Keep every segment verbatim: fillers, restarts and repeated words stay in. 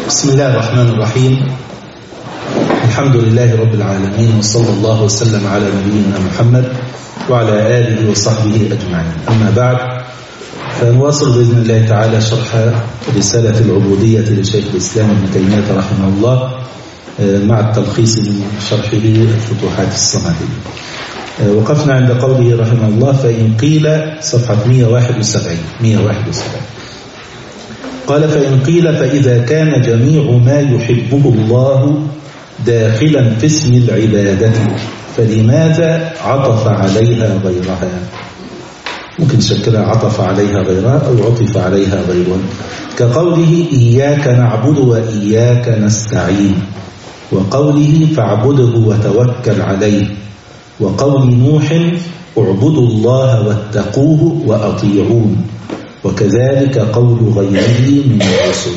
بسم الله الرحمن الرحيم. الحمد لله رب العالمين، وصلى الله وسلم على نبينا محمد وعلى آله وصحبه أجمعين. أما بعد، فنواصل بإذن الله تعالى شرح رسالة العبودية لشيخ الإسلام ابن تيمية رحمه الله مع التلخيص من شرحه الفتوحات الصمدية. وقفنا عند قوله رحمه الله: فإن قيل، صفحة مئة وواحد وسبعين، قال: فإن قيل فإذا كان جميع ما يحبه الله داخلا في اسم العبادة فلماذا عطف عليها غيرها؟ ممكن شكلها عطف عليها غيرها أو عطف عليها غيرها، كقوله: إياك نعبد وإياك نستعين، وقوله: فاعبده وتوكل عليه، وقول نوح: اعبدوا الله واتقوه وأطيعون، وكذلك قول غيره من الرسل.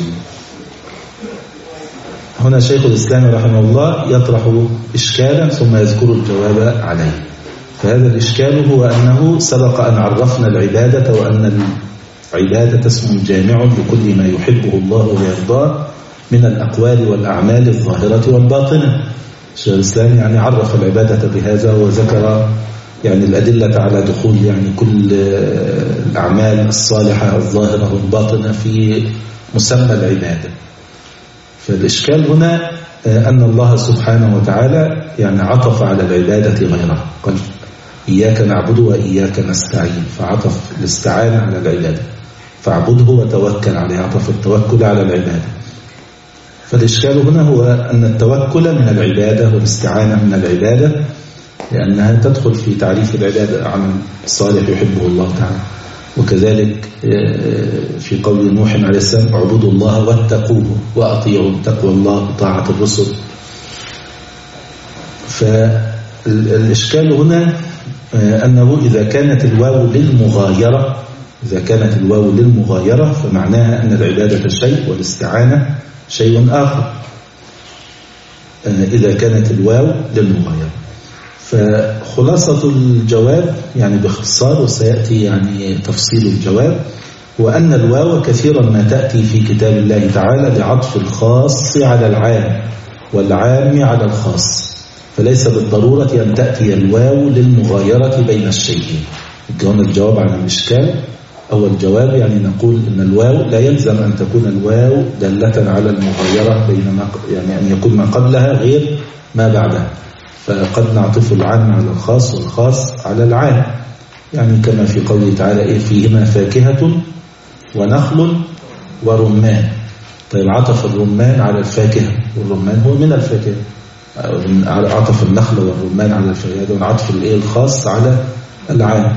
هنا شيخ الإسلام رحمه الله يطرح إشكالا ثم يذكر الجواب عليه. فهذا الإشكال هو أنه سبق أن عرفنا العبادة وأن العبادة اسم جامع لكل ما يحبه الله ويرضاه من الأقوال والأعمال الظاهرة والباطنة. شيخ الإسلام يعني عرف العبادة بهذا وذكر يعني الأدلة على دخول يعني كل الأعمال الصالحة الظاهرة والباطنة في مسمى العبادة. فالإشكال هنا أن الله سبحانه وتعالى يعني عطف على العبادة غيرها، قال: إياك نعبد وإياك نستعين، فعطف الاستعانة على العبادة، فاعبده وتوكل عليه، عطف التوكل على العبادة. فالإشكال هنا هو أن التوكل من العبادة والاستعانة من العبادة، لأنها تدخل في تعريف العبادة عمل صالح يحبه الله تعالى. وكذلك في قول نوح عليه السلام: اعبدوا الله واتقوه وأطيعوا، تقوى الله طاعة الرسل. فالإشكال هنا أنه إذا كانت الواو للمغايرة إذا كانت الواو للمغايرة فمعناها أن العبادة شيء والاستعانة شيء آخر، إذا كانت الواو للمغايرة. فخلاصة الجواب يعني باختصار، وسيأتي يعني تفصيل الجواب، وأن الواو كثيرا ما تأتي في كتاب الله تعالى لعطف الخاص على العام والعام على الخاص، فليس بالضرورة أن تأتي الواو للمغايرة بين الشيئين. هنا الجواب عن الإشكال. أول جواب يعني نقول أن الواو لا يلزم أن تكون الواو دالة على المغايرة، بينما يعني أن يكون ما قبلها غير ما بعدها، فقد نعطف العام على الخاص والخاص على العام، يعني كما في قوله تعالى: إيه فيهما فاكهة ونخل ورمان. طيب عطف الرمان على الفاكهة، والرمان هو من الفاكهة، عطف النخل والرمان على الفاكهة، وعطف الإيه الخاص على العام.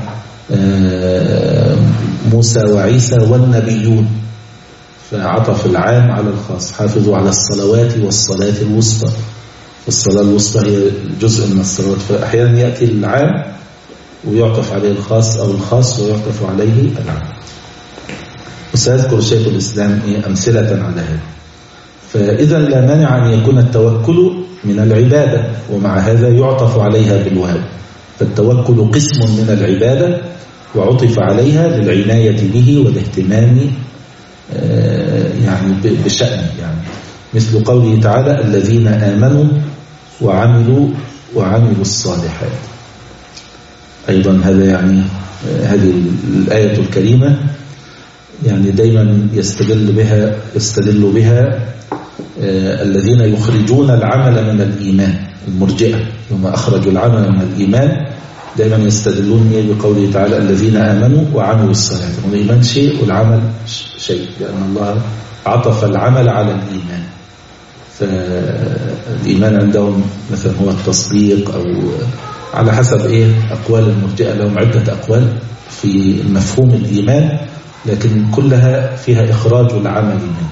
موسى وعيسى والنبيون، فعطف العام على الخاص. حافظوا على الصلوات والصلاة الوسطى، الصلاة الوسطى هي جزء من الصلوات، فأحيانا يأتي العام ويعطف عليه الخاص، أو الخاص ويعطف عليه العام. وسيذكر شيخ الإسلام أمثلة على هذا. فإذا لا مانع أن يكون التوكل من العبادة، ومع هذا يعطف عليها بالواو. فالتوكل قسم من العبادة وعطف عليها للعناية به والاهتمام يعني بشأنه، يعني مثل قوله تعالى: الذين آمنوا وعملوا وعملوا الصالحات. أيضا هذا يعني هذه الآية الكريمة يعني دايما يستدل بها يستدل بها الذين يخرجون العمل من الإيمان، المرجئة يوم أخرجوا العمل من الإيمان دايما يستدلون بقوله تعالى: الذين آمنوا وعملوا الصالحات. الإيمان شيء والعمل شيء، لأن الله عطف العمل على الإيمان. فالإيمان عندهم مثلا هو التصديق، أو على حسب إيه أقوال المرجئة، لهم عدة أقوال في مفهوم الإيمان، لكن كلها فيها إخراج العمل منه.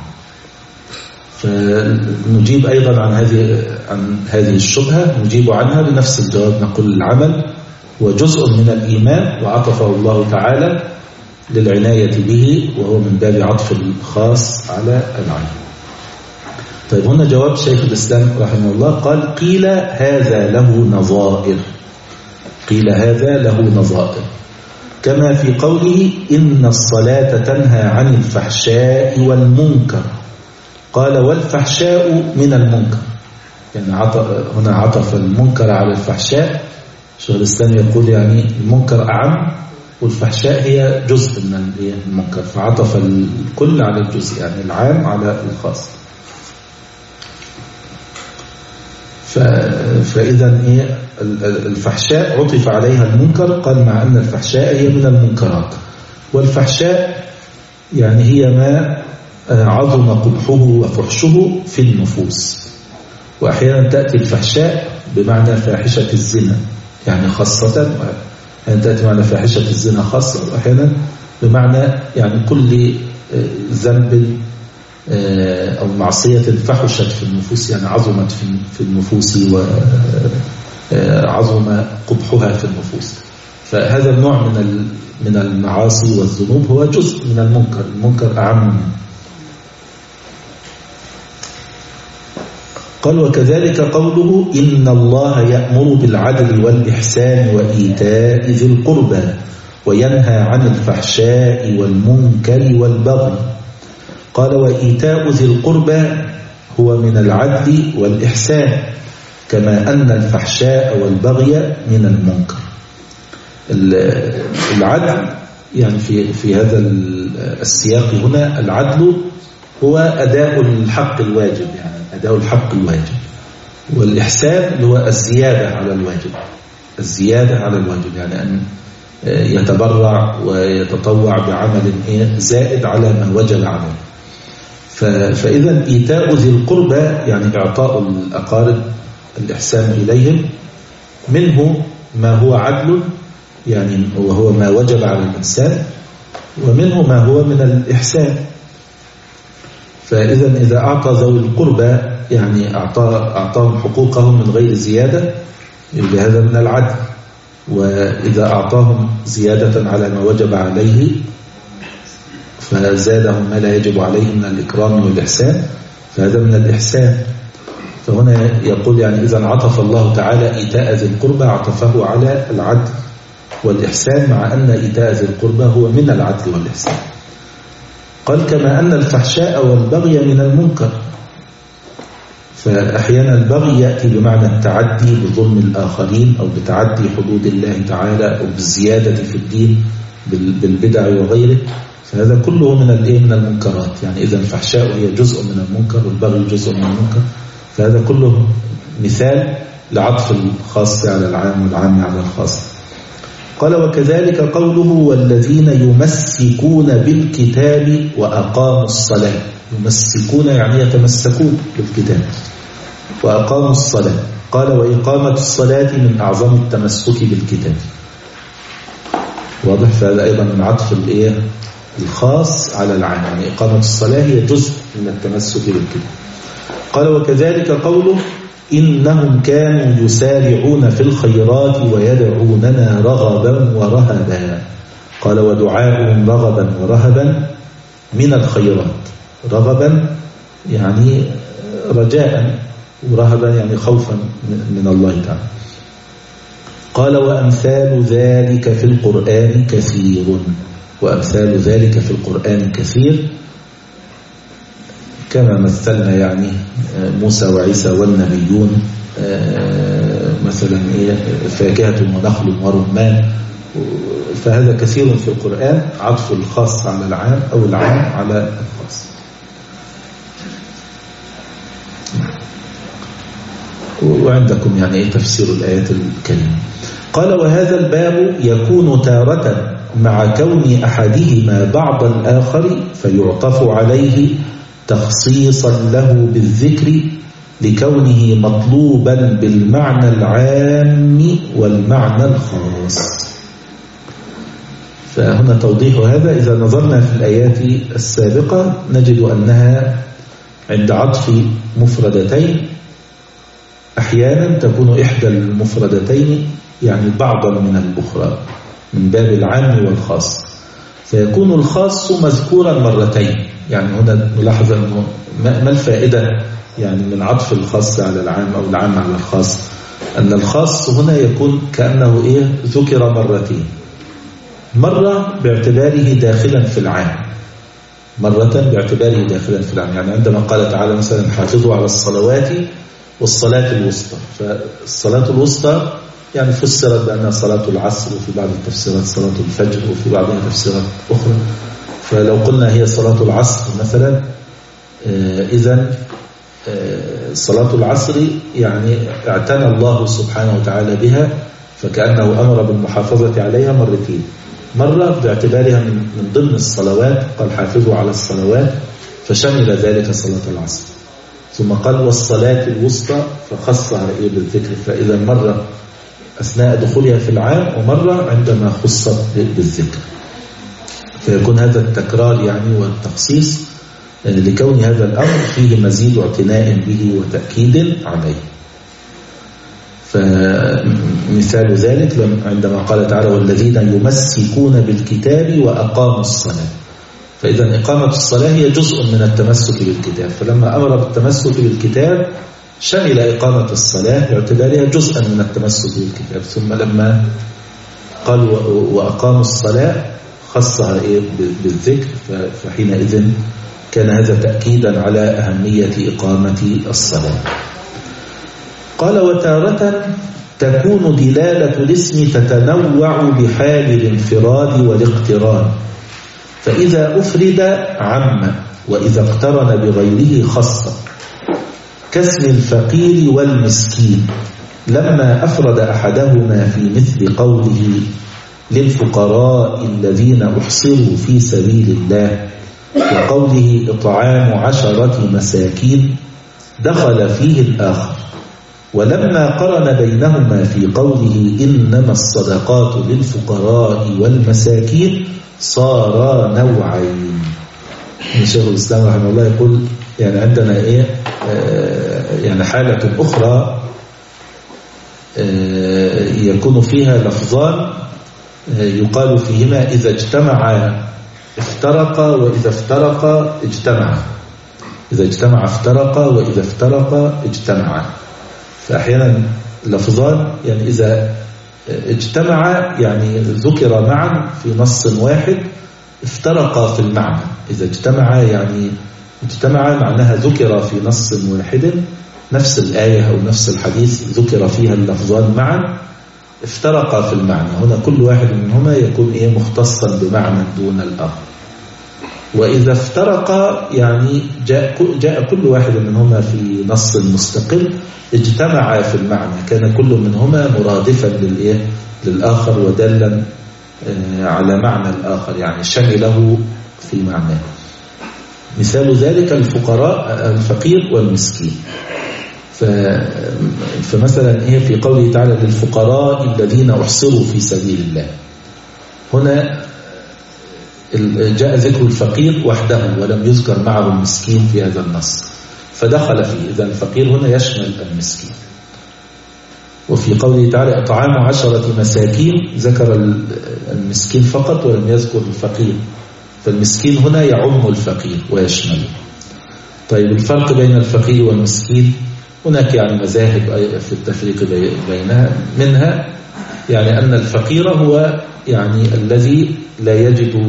فنجيب أيضا عن هذه عن هذه الشبهة، نجيب عنها بنفس الجواب، نقول العمل وجزء من الإيمان وعطفه الله تعالى للعناية به، وهو من باب عطف الخاص على العام. طيب هنا جواب شيخ الإسلام رحمه الله، قال: قيل هذا له نظائر قيل هذا له نظائر كما في قوله: إن الصلاة تنهى عن الفحشاء والمنكر، قال والفحشاء من المنكر، يعني هنا عطف المنكر على الفحشاء. شيخ الإسلام يقول يعني المنكر أعم والفحشاء هي جزء من المنكر، فعطف الكل على الجزء، يعني العام على الخاص. فإذا إيه الفحشاء عطف عليها المنكر، قال مع أن الفحشاء هي من المنكرات. والفحشاء يعني هي ما عظم قبحه وفحشه في النفوس. وأحيانا تأتي الفحشاء بمعنى فاحشة الزنا يعني خاصة، أحيانا تأتي بمعنى فاحشة الزنا خاصة، وأحيانا بمعنى يعني كل ذنب أو معصية فحشت في النفوس، يعني عظمت في النفوس وعظم قبحها في النفوس. فهذا النوع من من المعاصي والذنوب هو جزء من المنكر، المنكر أعم منه. قال وكذلك قوله إن الله يأمر بالعدل والإحسان وإيتاء ذي القربى وينهى عن الفحشاء والمنكر والبغي. قال وإيتاء ذي القربى هو من العدل والإحسان، كما أن الفحشاء والبغي من المنكر. العدل يعني في في هذا السياق هنا العدل هو أداء الحق الواجب، يعني أداء الحق الواجب. والإحسان اللي هو الزيادة على الواجب، الزيادة على الواجب يعني أن يتبرع ويتطوع بعمل زائد على ما وجب عليه. فإذا إيتاء ذي القربى يعني إعطاء الأقارب الإحسان إليهم، منه ما هو عدل يعني وهو ما وجب على الإنسان، ومنه ما هو من الإحسان. فإذا إذا أعطى ذوي القربى يعني أعطى أعطاهم حقوقهم من غير زيادة، يبقى هذا من العدل. وإذا أعطاهم زيادة على ما وجب عليه فزادهم ما لا يجب عليه من الإكرام والإحسان، فهذا من الإحسان. فهنا يقول يعني إذا عطف الله تعالى إيتاء ذي القربى عطفه على العدل والإحسان، مع أن إيتاء ذي القربى هو من العدل والإحسان. قال كما أن الفحشاء والبغي من المنكر. فأحيانا البغي يأتي بمعنى التعدي بظلم الآخرين أو بتعدي حدود الله تعالى أو بالزيادة في الدين بالبدع وغيره، فهذا كله من الايه من المنكرات. يعني إذا الفحشاء هي جزء من المنكر والبغي جزء من المنكر، فهذا كله مثال لعطف الخاص على العام والعام على الخاص. قال وكذلك قوله والذين يمسكون بالكتاب وأقاموا الصلاة. يمسكون يعني يتمسكون بالكتاب وأقاموا الصلاة. قال وإقامة الصلاة من أعظم التمسك بالكتاب. واضح؟ فهذا أيضا من عطف الإيه الخاص على العام، يعني إقامة الصلاة هي جزء من التمسك بالكتاب. قال وكذلك قوله إنهم كانوا يسارعون في الخيرات ويدعوننا رغبا ورهبا. قال ودعاؤهم رغبا ورهبا من الخيرات، رغبا يعني رجاء ورهبا يعني خوفا من الله تعالى. قال وأمثال ذلك في القرآن كثير. وأمثال ذلك في القرآن كثير، كما مثلنا يعني موسى وعيسى والنبيون، مثلا فاكهة ونخل ورمان، فهذا كثير في القرآن، عطف الخاص على العام أو العام على الخاص. وعندكم يعني تفسير الآيات الكريمة. قال وهذا الباب يكون تارة مع كون أحدهما بعض الآخر فيعطف عليه تخصيصا له بالذكر لكونه مطلوبا بالمعنى العام والمعنى الخاص. فهنا توضيح هذا. إذا نظرنا في الآيات السابقة نجد أنها عند عطف مفردتين أحيانا تكون إحدى المفردتين يعني بعضا من الأخرى من باب العام والخاص، فيكون الخاص مذكورا مرتين. يعني هنا نلاحظ أنه ما الفائدة يعني من عطف الخاص على العام أو العام على الخاص، أن الخاص هنا يكون كأنه إيه ذكر مرتين، مرة باعتباره داخلا في العام مرة باعتباره داخلا في العام. يعني عندما قال تعالى مثلا حافظوا على الصلوات والصلاة الوسطى، فالصلاة الوسطى يعني فسرت بأنها صلاة العصر، وفي بعض التفسيرات صلاة الفجر، وفي بعضها تفسيرات أخرى. فلو قلنا هي صلاة العصر مثلا، إذن صلاة العصر يعني اعتنى الله سبحانه وتعالى بها، فكأنه أمر بالمحافظة عليها مرتين. مرة باعتبارها من ضمن الصلوات، قال حافظوا على الصلوات، فشمل ذلك صلاة العصر. ثم قال والصلاة الوسطى، فخصها إيه بالذكر. فإذا مرة أثناء دخولها في العام، ومرة عندما خصت بالذكر، فيكون هذا التكرار يعني والتخصيص لكون هذا الأمر فيه مزيد اعتناء به وتأكيد عليه. فمثال ذلك عندما قال تعالى والذين يمسكون بالكتاب وأقاموا الصلاة، فإذا إقامة الصلاة هي جزء من التمسك بالكتاب، فلما أمر بالتمسك بالكتاب شمل إقامة الصلاة باعتبارها جزءا من التمسك بالكتاب. ثم لما قال وأقاموا الصلاة خصها إيه بالذكر، فحينئذ كان هذا تأكيدا على أهمية إقامة الصلاة. قال وتارة تكون دلالة الاسم تتنوع بحال الانفراد والاقتران، فإذا أفرد عم، وإذا اقترن بغيره خص، كاسم الفقير والمسكين، لما أفرد أحدهما في مثل قوله للفقراء الذين أحصروا في سبيل الله، وقوله إطعام عشرة مساكين، دخل فيه الآخر. ولما قرن بينهما في قوله إنما الصدقات للفقراء والمساكين، صار نوعين. شيخ الإسلام رحمه الله يقول يعني عندنا إيه آه يعني حالة أخرى آه يكون فيها لفظان آه يقال فيهما إذا اجتمعا افترقا، وإذا افترقا اجتمعا. إذا اجتمع افترقا، وإذا افترقا اجتمعا. فأحيانا لفظان يعني إذا اجتمع يعني ذكر معا في نص واحد، افترقا في المعنى. إذا اجتمع يعني اجتمع معناها ذكر في نص واحد، نفس الآية أو نفس الحديث ذكر فيها اللفظان معا، افترقا في المعنى. هنا كل واحد منهما يكون إيه مختصا بمعنى دون الآخر. وإذا افترقا يعني جاء, جاء كل واحد منهما في نص مستقل، اجتمعا في المعنى، كان كل منهما مرادفا للإيه للآخر ودلا على معنى الآخر، يعني شمله في معناه. مثال ذلك الفقراء الفقير والمسكين. فمثلا إيه في قوله تعالى للفقراء الذين أحصروا في سبيل الله، هنا جاء ذكر الفقير وحده ولم يذكر معه المسكين في هذا النص، فدخل فيه. إذا الفقير هنا يشمل المسكين. وفي قوله تعالى إطعام عشرة مساكين ذكر المسكين فقط ولم يذكر الفقير، فالمسكين هنا يعم الفقير ويشمله. طيب الفرق بين الفقير والمسكين، هناك يعني مذاهب في التفريق بينها، منها يعني أن الفقير هو يعني الذي لا يجد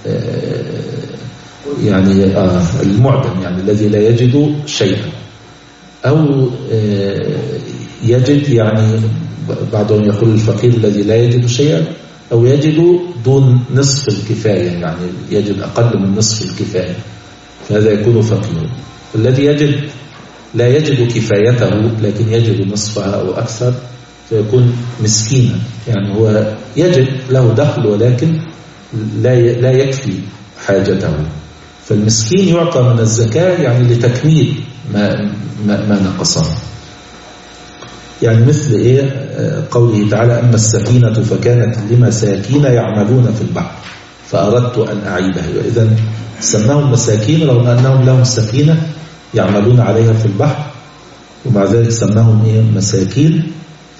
يعني آه المعدم، يعني الذي لا يجد شيئا، أو يجد يعني بعضهم يقول الفقير الذي لا يجد شيئا، أو يجد دون نصف الكفاية، يعني يجد أقل من نصف الكفاية، فهذا يكون فقير. الذي يجد لا يجد كفايته لكن يجد نصفها أو أكثر فيكون مسكينا، يعني هو يجد له دخل ولكن لا لا يكفي حاجته، فالمسكين يعطى من الزكاة يعني لتكميل ما ما, ما نقصه. يعني مثل إيه قوله تعالى أما السفينة فكانت لمساكين يعملون في البحر فأردت أن أعيبها. وإذن سماهم مساكين رغم أنهم لهم سفينة يعملون عليها في البحر، ومع ذلك سماهم إيه مساكين،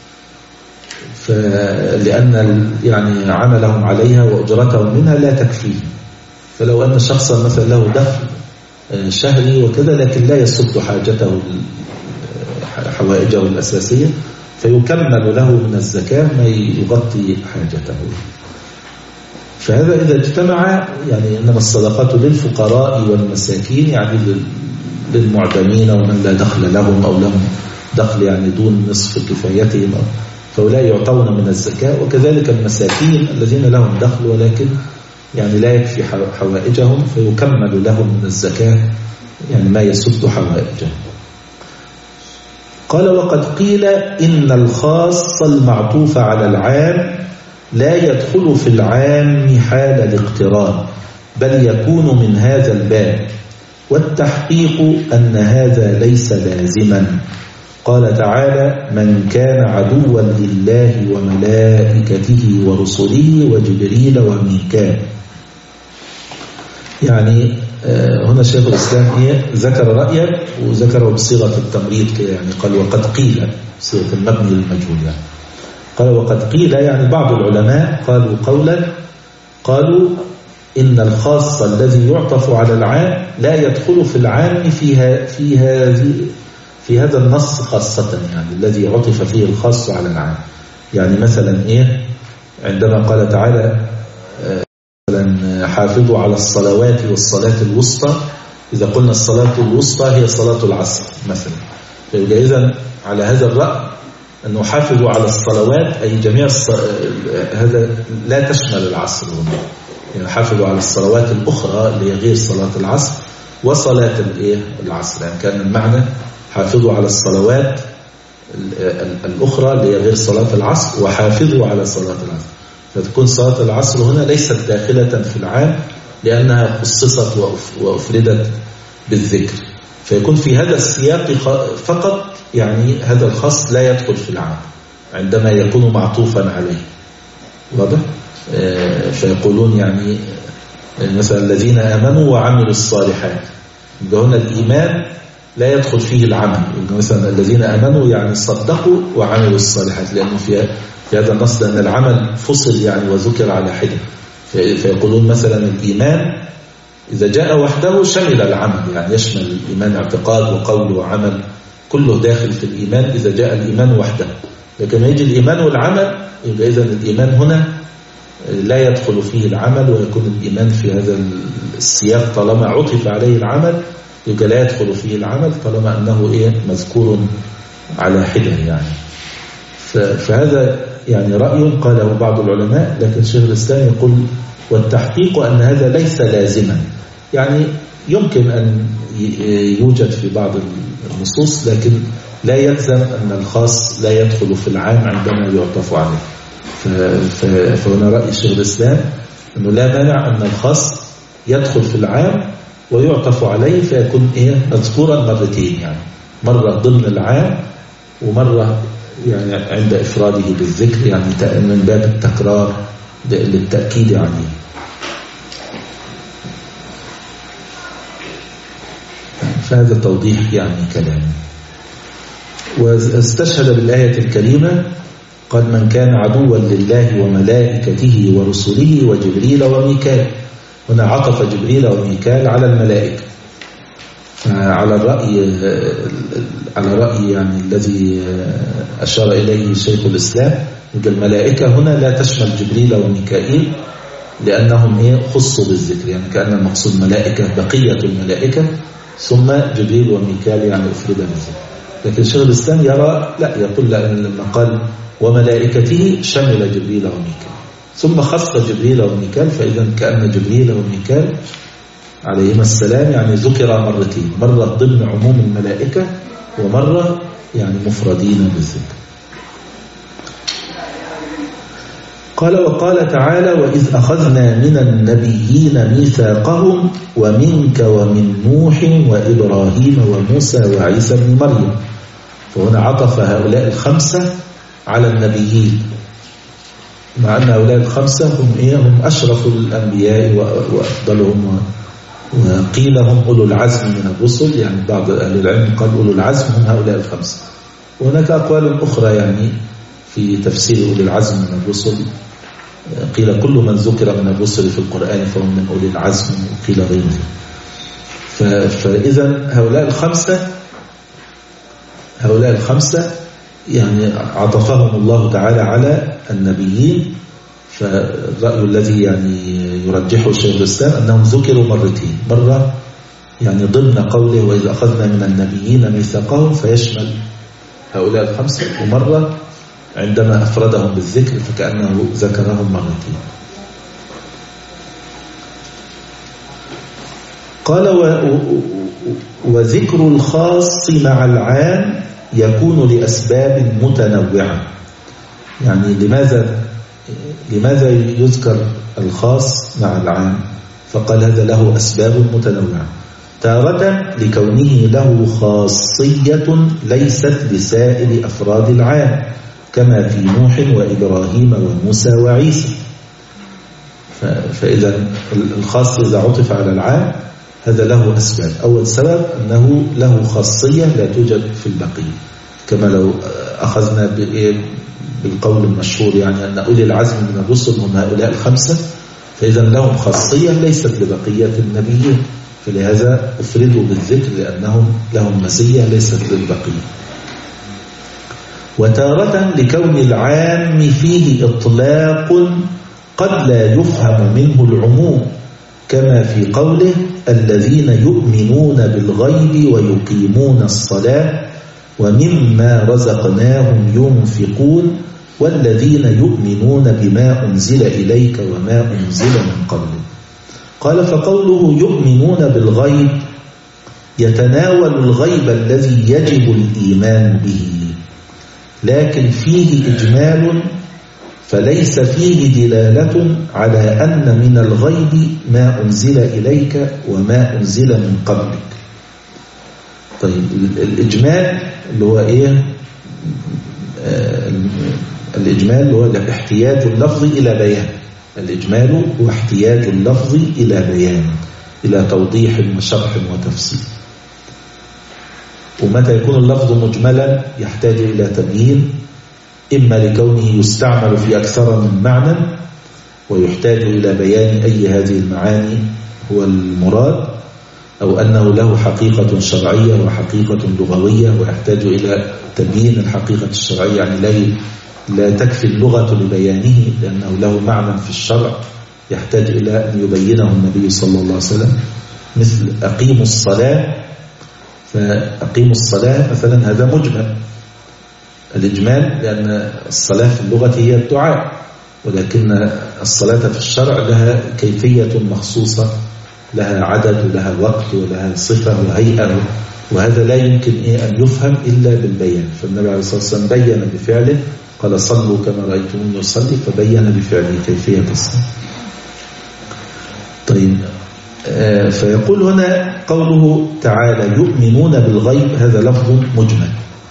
لأن يعني عملهم عليها وأجرتهم منها لا تكفيه. فلو أن شخصا مثلا له دخل شهري وكذا لكن لا يسد حاجته حوائجه الأساسية، فيكمل له من الزكاة ما يغطي حاجته. فهذا إذا اجتمع يعني إنما الصدقات للفقراء والمساكين يعني للمعدمين ومن لا دخل لهم أو لهم دخل يعني دون نصف كفايتهم، فأولئك يعطون من الزكاة. وكذلك المساكين الذين لهم دخل ولكن يعني لا يكفي حوائجهم فيكمل لهم من الزكاة يعني ما يسد حوائجهم. قال وقد قيل إن الخاص المعطوف على العام لا يدخل في العام حال الاقتران بل يكون من هذا الباب، والتحقيق أن هذا ليس لازما. قال تعالى من كان عدوا لله وملائكته ورسله وجبريل وميكال. يعني هنا شيخ الإسلام ذكر رأيا وذكره بصيغة التمريض كده، يعني قال وقد قيل صيغة المبني للمجهول، يعني قال وقد قيل يعني بعض العلماء قالوا قولا قالوا إن الخاص الذي يعطف على العام لا يدخل في العام فيها في هذه في هذا النص خاصة، يعني الذي عطف فيه الخاص على العام. يعني مثلا إيه عندما قال تعالى مثلا حافظوا على الصلوات والصلاة الوسطى، إذا قلنا الصلاة الوسطى هي صلاة العصر مثلا، فيبقى إذن على هذا الرأي أنه حافظوا على الصلوات أي جميع الص... هذا لا تشمل العصر هنا، يعني حافظوا على الصلوات الأخرى اللي هي غير صلاة العصر وصلاة العصر، يعني كان المعنى حافظوا على الصلوات الأخرى اللي هي غير صلاة العصر وحافظوا على صلاة العصر، فتكون صلاة العصر هنا ليست داخلة في العام لأنها خصصت وأفردت بالذكر، فيكون في هذا السياق فقط يعني هذا الخاص لا يدخل في العام عندما يكون معطوفا عليه. واضح؟ فيقولون يعني مثلا الذين آمنوا وعملوا الصالحات، هنا الإيمان لا يدخل فيه العمل، مثلا الذين آمنوا يعني صدقوا وعملوا الصالحات، لأنه في في هذا النص لأن العمل فصل يعني وذكر على حدة، فيقولون مثلا الإيمان إذا جاء وحده شمل العمل، يعني يشمل الإيمان اعتقاد وقول وعمل كله داخل في الإيمان إذا جاء الإيمان وحده، لكن يجي الإيمان والعمل يبقى إذن الإيمان هنا لا يدخل فيه العمل، ويكون الإيمان في هذا السياق طالما عطف عليه العمل يبقى لا يدخل فيه العمل طالما أنه إيه مذكور على حدة يعني. فهذا يعني رأي قاله بعض العلماء، لكن شيخ الإسلام يقول والتحقيق أن هذا ليس لازما، يعني يمكن أن يوجد في بعض النصوص لكن لا يلزم أن الخاص لا يدخل في العام عندما يعطف عليه. فهنا رأي شيخ الإسلام أنه لا مانع أن الخاص يدخل في العام ويعطف عليه فيكون إيه مذكورا مرتين، يعني مرة ضمن العام ومرة يعني عند إفراده بالذكر، يعني من باب التكرار للتأكيد عليه. فهذا توضيح يعني كلام. واستشهد بالآية الكريمة قال من كان عدوا لله وملائكته ورسله وجبريل وميكال، هنا عطف جبريل وميكال على الملائكة على الرأي على رأي يعني الذي أشار إليه شيخ الإسلام، الملائكة هنا لا تشمل جبريل وميكائيل لأنهم إيه خصوا بالذكر، يعني كأن المقصود ملائكة بقية الملائكة ثم جبريل وميكال يعني أفرد بالذكر. لكن شيخ الإسلام يرى لا، يقول لأن لما قال وملائكته شمل جبريل وميكال ثم خص جبريل وميكال، فإذا كأن جبريل وميكال عليهما السلام يعني ذكر مرتين، مرة ضمن عموم الملائكة ومرة يعني مفردين بالذكر. قال وقال تعالى وإذ أخذنا من النبيين ميثاقهم ومنك ومن نوح وإبراهيم وموسى وعيسى بن مريم، فهنا عطف هؤلاء الخمسة على النبيين، مع أن هؤلاء الخمسة هم, إيه هم أشرف الأنبياء وأفضلهم، وقيل هم أولو العزم من الرسل، يعني بعض أهل العلم قال أولو العزم هم هؤلاء الخمسة، وهناك أقوال أخرى يعني في تفسير أولي العزم من الرسل، قيل كل من ذكر من الرسل في القرآن فهم من أولي العزم، وقيل غيره. فإذا هؤلاء الخمسة هؤلاء الخمسة يعني عطفهم الله تعالى على النبيين فالرأي الذي يعني يرجحه شيخ الإسلام أنهم ذكروا مرتين، مرة يعني ضمن قوله وإذ أخذنا من النبيين ميثاقهم فيشمل هؤلاء الخمسة، ومرة عندما أفردهم بالذكر فكأنه ذكرهم مرتين. قال وذكر الخاص مع العام يكون لأسباب متنوعة. يعني لماذا لماذا يذكر الخاص مع العام؟ فقال هذا له أسباب متنوعة. تارة لكونه له خاصية ليست لسائر أفراد العام كما في نوح وإبراهيم وموسى وعيسى. فإذا الخاص إذا عطف على العام هذا له أسباب. أول سبب أنه له خاصية لا توجد في البقية، كما لو أخذنا بالقول المشهور يعني أن أولي العزم من الرسل هم هؤلاء الخمسة، فإذا لهم خاصية ليست لبقية النبيين، فلهذا أفردوا بالذكر لأنهم لهم مزية ليست للبقية. وتارة لكون العام فيه إطلاق قد لا يفهم منه العموم كما في قوله الذين يؤمنون بالغيب ويقيمون الصلاة ومما رزقناهم ينفقون والذين يؤمنون بما أنزل إليك وما أنزل من قبلك. قال فقوله يؤمنون بالغيب يتناول الغيب الذي يجب الإيمان به، لكن فيه إجمال فليس فيه دلالة على أن من الغيب ما أنزل إليك وما أنزل من قبلك. طيب الإجمال اللي هو إيه؟ آه الإجمال اللي هو احتياج اللفظ إلى بيان. الإجمال هو احتياج اللفظ إلى بيان، إلى توضيح وشرح وتفسير. ومتى يكون اللفظ مجملا يحتاج إلى تبيين، إما لكونه يستعمل في أكثر من معنى ويحتاج إلى بيان أي هذه المعاني هو المراد، أو أنه له حقيقة شرعية وحقيقة لغوية ويحتاج إلى تبيين الحقيقة الشرعية، يعني لا لا تكفي اللغة لبيانه لأنه له معنى في الشرع يحتاج إلى أن يبينه النبي صلى الله عليه وسلم، مثل أقيموا الصلاة. فأقيموا الصلاة مثلا هذا مجمل الإجمال، لأن الصلاة في اللغة هي الدعاء، ولكن الصلاة في الشرع لها كيفية مخصوصة، لها عدد ولها وقت ولها صفة وهيئة، وهذا لا يمكن أن يفهم إلا بالبيان. فالنبي عليه الصلاة والسلام بيّن بفعله، قال صلوا كما رأيتموني يصلي، فبين بفعله كيفية الصلاة. طيب آه فيقول هنا قوله تعالى يؤمنون بالغيب هذا لفظ مجمل.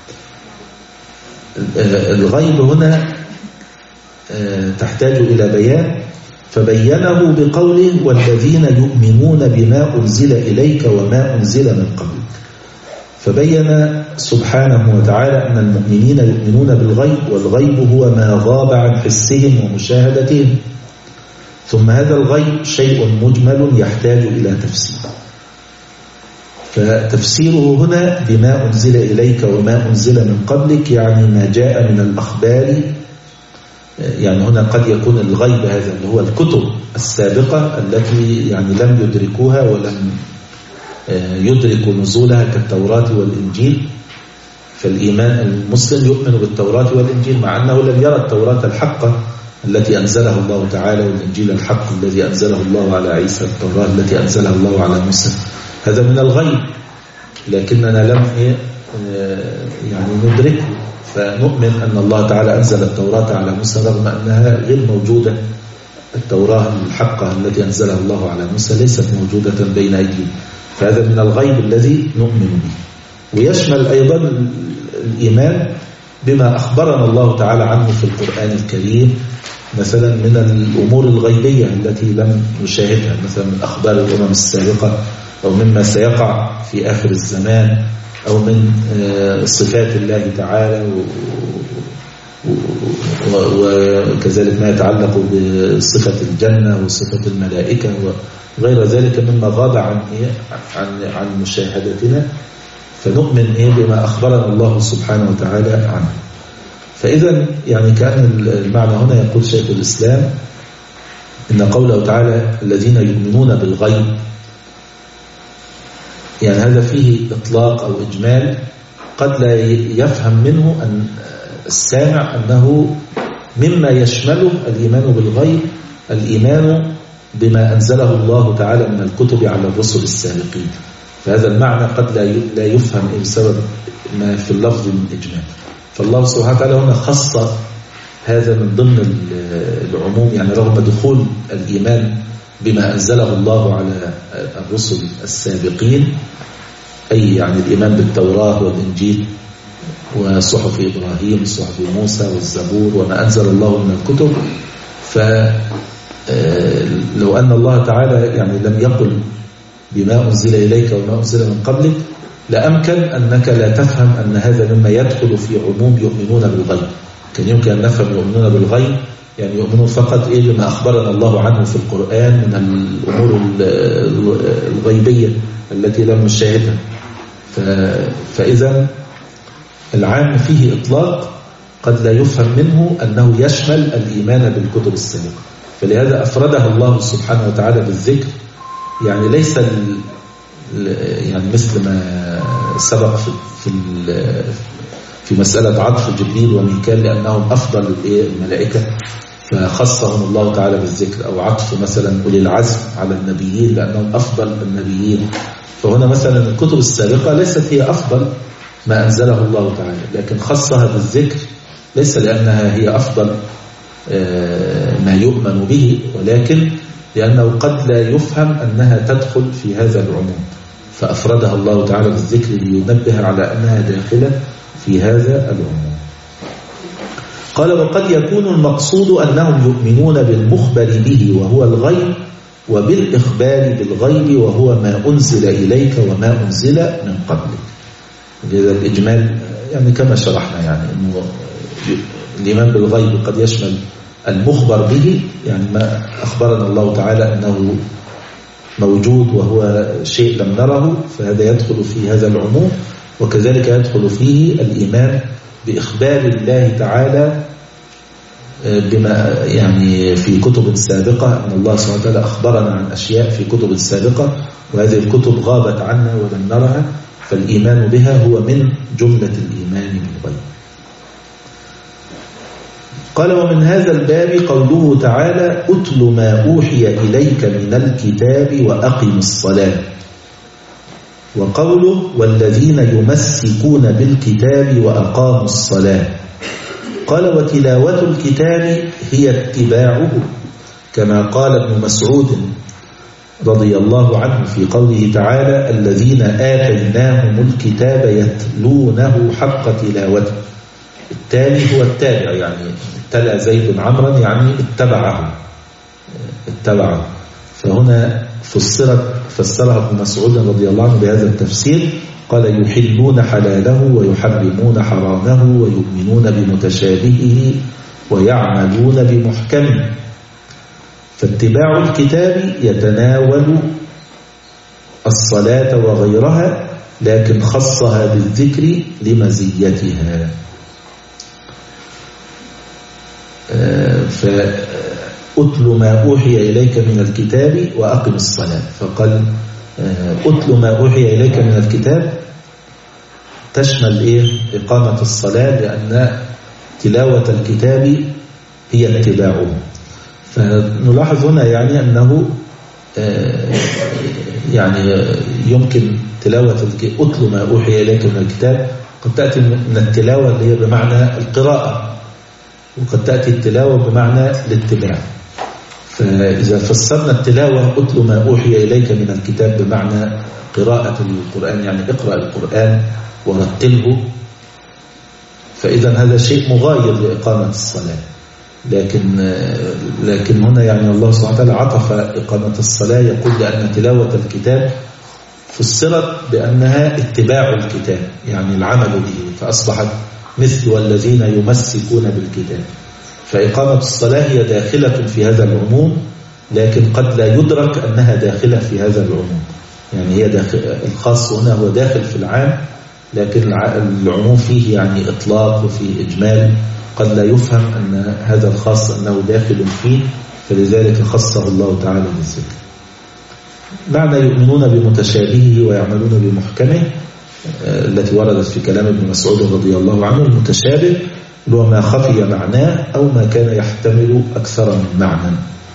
آه الغيب هنا آه تحتاج إلى بيان، فبينه بقوله والذين يؤمنون بما أنزل إليك وما أنزل من قبلك. فبين سبحانه وتعالى أن المؤمنين يؤمنون بالغيب، والغيب هو ما غاب عن حسهم ومشاهدتهم، ثم هذا الغيب شيء مجمل يحتاج إلى تفسير. فتفسيره هنا بما أنزل إليك وما أنزل من قبلك يعني ما جاء من الأخبار. يعني هنا قد يكون الغيب هذا اللي هو الكتب السابقة التي يعني لم يدركوها ولم يدرك نزولها كالتوراة والإنجيل. فالإيمان المسلم يؤمن بالتوراة والإنجيل مع أنه لم يرى التوراة الحقة التي أنزلها الله تعالى والإنجيل الحق الذي أنزله الله على عيسى، التوراة التي أنزلها الله على موسى، هذا من الغيب لكننا لم يعني ندركه. فنؤمن أن الله تعالى أنزل التوراة على موسى رغم أنها غير موجودة. التوراة الحقة التي أنزلها الله على موسى ليست موجودة بين أيدينا، فهذا من الغيب الذي نؤمن به. ويشمل أيضا الإيمان بما أخبرنا الله تعالى عنه في القرآن الكريم، مثلا من الأمور الغيبية التي لم نشاهدها، مثلا من أخبار الأمم السابقة أو مما سيقع في آخر الزمان، أو من صفات الله تعالى، وكذلك ما يتعلق بصفة الجنة وصفة الملائكة وغير ذلك مما غاب عن عن عن مشاهدتنا، فنؤمن إيه بما أخبرنا الله سبحانه وتعالى عنه. فإذا يعني كان المعنى هنا يقول شيخ الإسلام إن قوله تعالى الذين يؤمنون بالغيب، يعني هذا فيه إطلاق أو إجمال قد لا يفهم منه أن السامع أنه مما يشمله الإيمان بالغيب الإيمان بما أنزله الله تعالى من الكتب على الرسل السابقين، فهذا المعنى قد لا يفهم بسبب ما في اللفظ من إجمال. فالله سبحانه وتعالى هنا خص هذا من ضمن العموم، يعني رغم دخول الإيمان بما أنزله الله على الرسل السابقين، أي يعني الإيمان بالتوراة والإنجيل وصحف إبراهيم وصحف موسى والزبور وما أنزل الله من الكتب، فلو أن الله تعالى يعني لم يقل بما أنزل إليك وما أنزل من قبلك لأمكن أنك لا تفهم أن هذا مما يدخل في عموم يؤمنون بالغيب. كان يمكن أن نفهم يؤمنون بالغيب يعني يؤمنون فقط إيه بما أخبرنا الله عنه في القرآن من الأمور الغيبية التي لم نشاهدها. فإذا العام فيه إطلاق قد لا يفهم منه أنه يشمل الإيمان بالكتب السابقة، فلهذا أفردها الله سبحانه وتعالى بالذكر، يعني ليس يعني مثل ما سبق في في في مسألة عطف جبريل وميكال لأنهم أفضل الملائكة فخصهم الله تعالى بالذكر، أو عطف مثلا أولي العزم على النبيين لأنهم أفضل النبيين. فهنا مثلا الكتب السابقة ليست هي أفضل ما أنزله الله تعالى، لكن خصها بالذكر ليس لأنها هي أفضل ما يؤمن به، ولكن لأنه قد لا يفهم أنها تدخل في هذا العموم، فأفردها الله تعالى بالذكر لينبه على أنها داخلة في هذا العموم. قال وقد يكون المقصود أنهم يؤمنون بالمخبر به وهو الغيب، وبالإخبار بالغيب وهو ما أنزل إليك وما أنزل من قبلك. هذا الإجمال يعني كما شرحنا، يعني أنه الإيمان بالغيب قد يشمل المخبر به، يعني ما أخبرنا الله تعالى أنه موجود وهو شيء لم نره، فهذا يدخل في هذا العموم. وكذلك يدخل فيه الإيمان بإخبار الله تعالى بما يعني في كتب سابقة، أن الله سبحانه وتعالى أخبرنا عن أشياء في كتب سابقة وهذه الكتب غابت عنا ولم نرها، فالإيمان بها هو من جملة الإيمان بالغيب. قال ومن هذا الباب قوله تعالى أتل ما أوحي إليك من الكتاب وأقم الصلاة، وقوله والذين يمسكون بالكتاب وأقاموا الصلاة. قال وتلاوة الكتاب هي اتباعه، كما قال ابن مسعود رضي الله عنه في قوله تعالى الذين آتيناهم الكتاب يتلونه حق تلاوته. التالي هو التابع، يعني تلا زيد عمرا يعني اتبعه اتبعه فهنا فسرت فسرها ابن مسعود رضي الله عنه بهذا التفسير، قال يحلون حلاله ويحرمون حرامه ويؤمنون بمتشابهه ويعملون بمحكمه. فاتباع الكتاب يتناول الصلاة وغيرها، لكن خصها بالذكر لمزيتها. فأتل ما أوحي إليك من الكتاب وأقم الصلاة، فقال أتل ما أوحي إليك من الكتاب تشمل إيه؟ إقامة الصلاة، لأن تلاوة الكتاب هي اتباعه. فنلاحظ هنا يعني أنه يعني يمكن تلاوة أتل ما أوحي إليك من الكتاب قد تأتي من التلاوة اللي هي بمعنى القراءة، وقد تأتي التلاوة بمعنى الاتباع. فإذا فسرنا التلاوة أتل ما أوحي إليك من الكتاب بمعنى قراءة القرآن، يعني اقرأ القرآن ورتله، فإذا هذا شيء مغاير لإقامة الصلاة. لكن لكن هنا يعني الله سبحانه وتعالى عطف إقامة الصلاة، يقول لأن تلاوة الكتاب فسرت بأنها اتباع الكتاب، يعني العمل به، فأصبحت مثل والذين يمسكون بالكتاب. فإقامة الصلاة هي داخلة في هذا العموم، لكن قد لا يدرك أنها داخلة في هذا العموم، يعني هي داخل الخاص هنا هو داخل في العام، لكن العموم فيه يعني إطلاق وفيه إجمال، قد لا يفهم أن هذا الخاص أنه داخل فيه فلذلك خصه الله تعالى بالذكر. معنى يؤمنون بمتشابهه ويعملون بمحكمه التي وردت في كلام ابن مسعود رضي الله عنه، المتشابه هو ما خفي معناه أو ما كان يحتمل أكثر من معنى،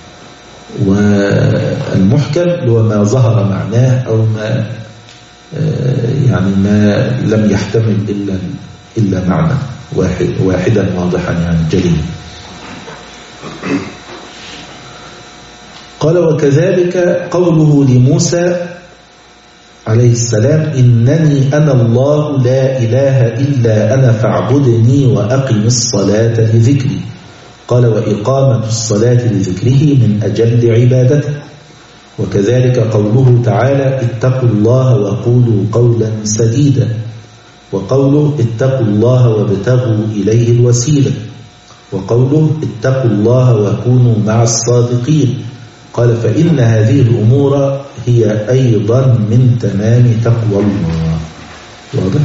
والمحكم هو ما ظهر معناه أو ما يعني ما لم يحتمل إلا إلا معنى واحد واحدا واضحا يعني جليا. قال وكذلك قوله لموسى عليه السلام إنني أنا الله لا إله إلا أنا فاعبدني وأقم الصلاة لذكري. قال وإقامة الصلاة لذكره من أجل عبادته. وكذلك قوله تعالى اتقوا الله وقولوا قولا سديدا، وقوله اتقوا الله وابتغوا إليه الوسيلة، وقوله اتقوا الله وكونوا مع الصادقين. قال فإن هذه الأمور هي أيضا من تمام تقوى الله. واضح؟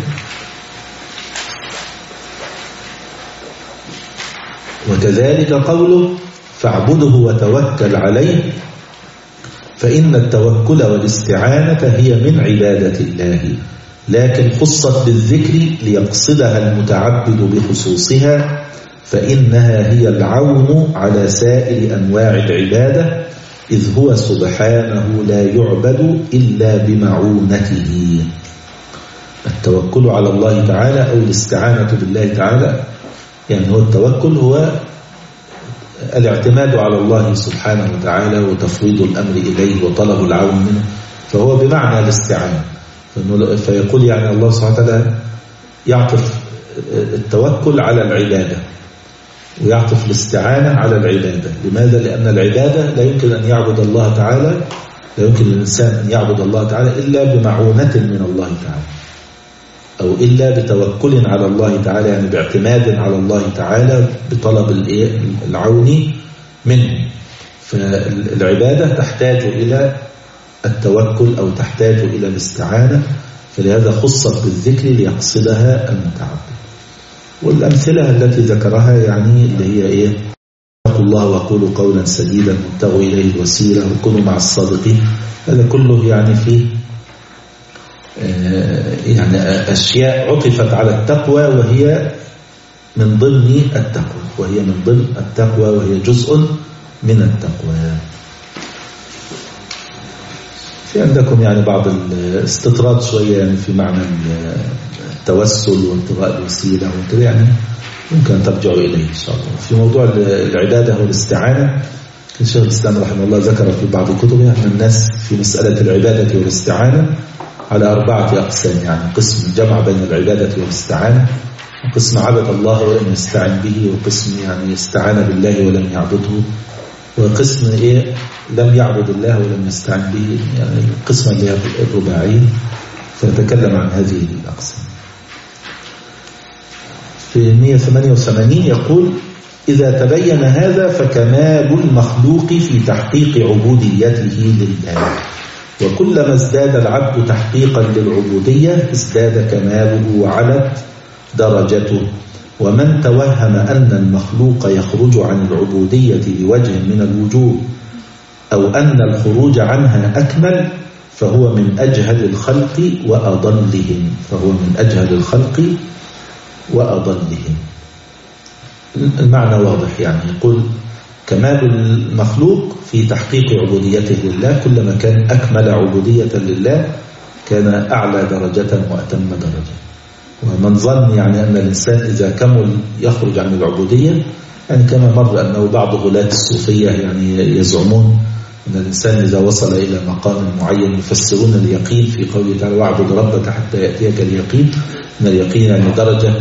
وكذلك قوله فاعبده وتوكل عليه، فإن التوكل والاستعانة هي من عبادة الله، لكن خصت بالذكر ليقصدها المتعبد بخصوصها، فإنها هي العون على سائر أنواع العبادة، إذ هو سبحانه لا يعبد إلا بمعونته. التوكل على الله تعالى أو الاستعانة بالله تعالى، يعني هو التوكل هو الاعتماد على الله سبحانه وتعالى وتفويض الأمر إليه وطلب العون منه، فهو بمعنى الاستعانة. فيقول يعني الله سبحانه وتعالى يعطف التوكل على العبادة ويعطف الاستعانة على العبادة. لماذا؟ لأن العبادة لا يمكن أن يعبد الله تعالى، لا يمكن للإنسان أن يعبد الله تعالى إلا بمعونة من الله تعالى، أو إلا بتوكل على الله تعالى، يعني باعتماد على الله تعالى بطلب العون منه. فالعبادة تحتاج إلى التوكل أو تحتاج إلى الاستعانة، فلهذا خصت بالذكر ليقصدها المتعبد. والأمثلة التي ذكرها يعني اللي هي إيه؟ اتقوا الله وقولوا قولا سديدا وابتغوا إليه الوسيلة وكونوا مع الصادقين. هذا كله يعني فيه يعني أشياء عطفت على التقوى وهي من ضمن التقوى، وهي من ضمن التقوى وهي جزء من التقوى. في عندكم يعني بعض الاستطراد شوية يعني في معنى التوسل وابتغاء الوسيلة وكذا، يعني يمكن أن ترجعوا إليه إن شاء الله. في موضوع العبادة والاستعانة الشيخ الإسلام رحمه الله ذكر في بعض كتبه أن الناس في مسألة العبادة والاستعانة على أربعة أقسام، يعني قسم جمع بين العبادة والاستعانة، وقسم عبد الله ولم يستعن به، وقسم يعني استعان بالله ولم يعبده، وقسم إيه لم يعبد الله ولم يستعن به، يعني القسم اللي هي الرباعي. فنتكلم عن هذه الأقسام. في مئة وثمانية وثمانين يقول إذا تبين هذا فكمال المخلوق في تحقيق عبوديته لله، وكلما ازداد العبد تحقيقا للعبودية ازداد كماله وعلت درجته. ومن توهم أن المخلوق يخرج عن العبودية بوجه من الوجوه أو أن الخروج عنها أكمل فهو من أجهل الخلق وأضلهم فهو من أجهل الخلق وأضلهم. المعنى واضح، يعني يقول كمال المخلوق في تحقيق عبوديته لله، كلما كان أكمل عبودية لله كان أعلى درجة وأتم درجة. ومن ظن يعني أن الإنسان إذا كمل يخرج عن العبودية، يعني كما مر أنه بعض غلاة الصوفية يعني يزعمون أن الإنسان إذا وصل إلى مقام معين يفسرون اليقين في قوله تعالى واعبد ربك حتى يأتيك اليقين، من اليقين يعني درجة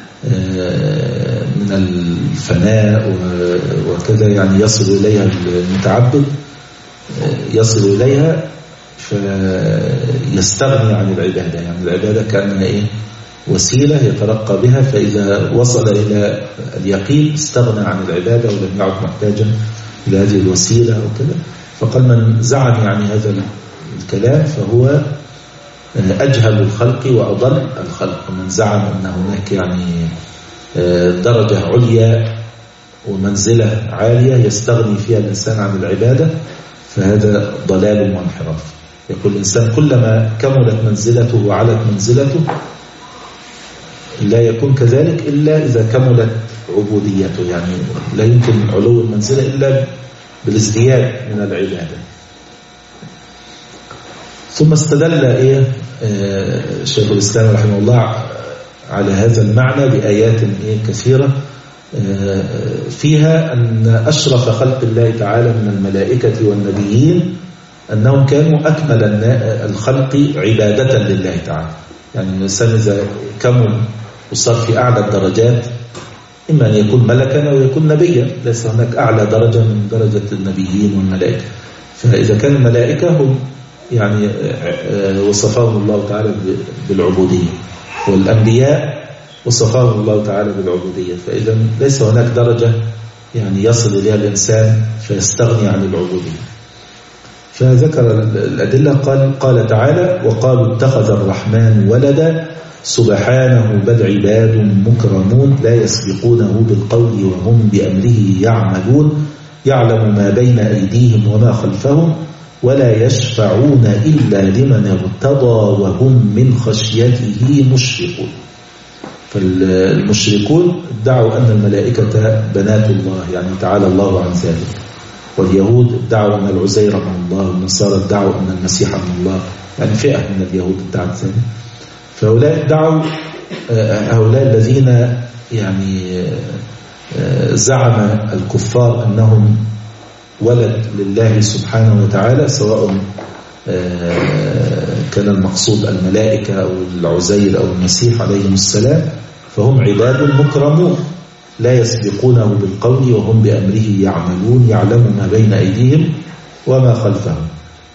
من الفناء وكذا، يعني يصل إليها المتعبد يصل إليها فيستغني عن العبادة، يعني العبادة كأنها إيه وسيلة يترقى بها، فإذا وصل إلى اليقين استغنى عن العبادة ولم يعد محتاجا إلى هذه الوسيلة وكذا. فقال من زعم يعني هذا الكلام فهو أجهل الخلق وأضل الخلق. من زعم أن هناك يعني درجة عليا ومنزلة عالية يستغني فيها الإنسان عن العبادة، فهذا ضلال وانحراف. يقول الإنسان كلما كملت منزلته وعلت منزلته لا يكون كذلك إلا إذا كملت عبوديته، يعني لا يمكن علو المنزلة إلا بالازدياد من العبادة. ثم استدل إيه شيخ الإسلام رحمه الله على هذا المعنى بآيات إيه كثيرة فيها أن أشرف خلق الله تعالى من الملائكة والنبيين أنهم كانوا أكمل الخلق عبادة لله تعالى. يعني الإنسان إذا كمل وصار في أعلى الدرجات إما أن يكون ملكا أو يكون نبيا، ليس هناك أعلى درجة من درجة النبيين والملائكة. فإذا كان الملائكة هم يعني وصفهم الله تعالى بالعبودية، والأنبياء وصفهم الله تعالى بالعبودية، فإذا ليس هناك درجة يعني يصل إليها الإنسان فيستغني عن العبودية. فذكر الأدلة، قال, قال تعالى: وقالوا اتخذ الرحمن ولدا سبحانه بل عباد مكرمون لا يسبقونه بالقول وهم بأمره يعملون يعلم ما بين أيديهم وما خلفهم ولا يشفعون إلا لمن ارتضى وهم من خشيته مشركون. فالمشركون ادعوا أن الملائكة بنات الله، يعني تعالى الله عن ذلك. واليهود ادعوا أن العزير من الله، والنصارى ادعوا أن المسيح من الله، يعني فئة من اليهود ادعت ذلك. فهؤلاء ادعوا، هؤلاء الذين يعني زعم الكفار أنهم ولد لله سبحانه وتعالى، سواء كان المقصود الملائكة أو العزير أو المسيح عليهم السلام، فهم عباد مكرمون لا يسبقونه بالقول وهم بأمره يعملون يعلم ما بين أيديهم وما خلفهم.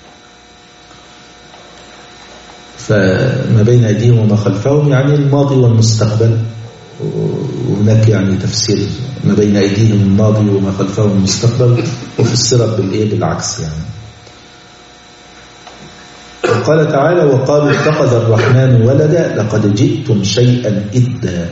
فما بين أيديهم وما خلفهم يعني الماضي والمستقبل، وهناك يعني تفسير ما بين أيديهم الماضي وما خلفهم المستقبل، وفسرت بالإيه بالعكس يعني. وقال تعالى: وقالوا اتخذ الرحمن ولدا لقد جئتم شيئا إدا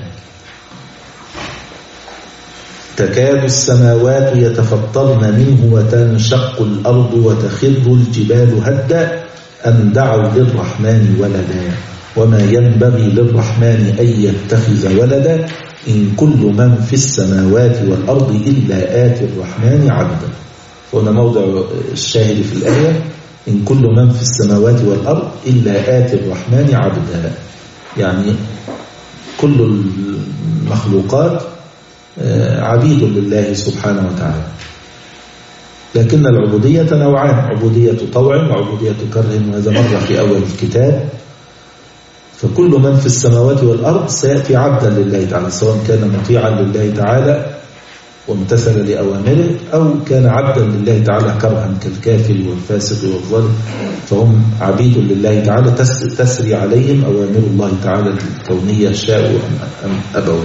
تكاد السماوات يتفطرن منه وتنشق الأرض وتخر الجبال هدا أن دعوا للرحمن ولدا وما ينبغي للرحمن أن يتخذ ولدا إن كل من في السماوات والأرض إلا آتي الرحمن عبدا. هنا موضع الشاهد في الآية: إن كل من في السماوات والأرض إلا آتي الرحمن عبدا، يعني كل المخلوقات عبيد لله سبحانه وتعالى. لكن العبودية نوعان: عبودية طوع وعبودية كره، وهذا مر في أول الكتاب. فكل من في السماوات والأرض سيأتي عبدا لله تعالى، سواء كان مطيعا لله تعالى وامتثل لأوامره، أو كان عبدا لله تعالى كرها كالكافر والفاسق والظالم، فهم عبيد لله تعالى تسري عليهم أوامر الله تعالى الكونية شاءوا أم أبوا.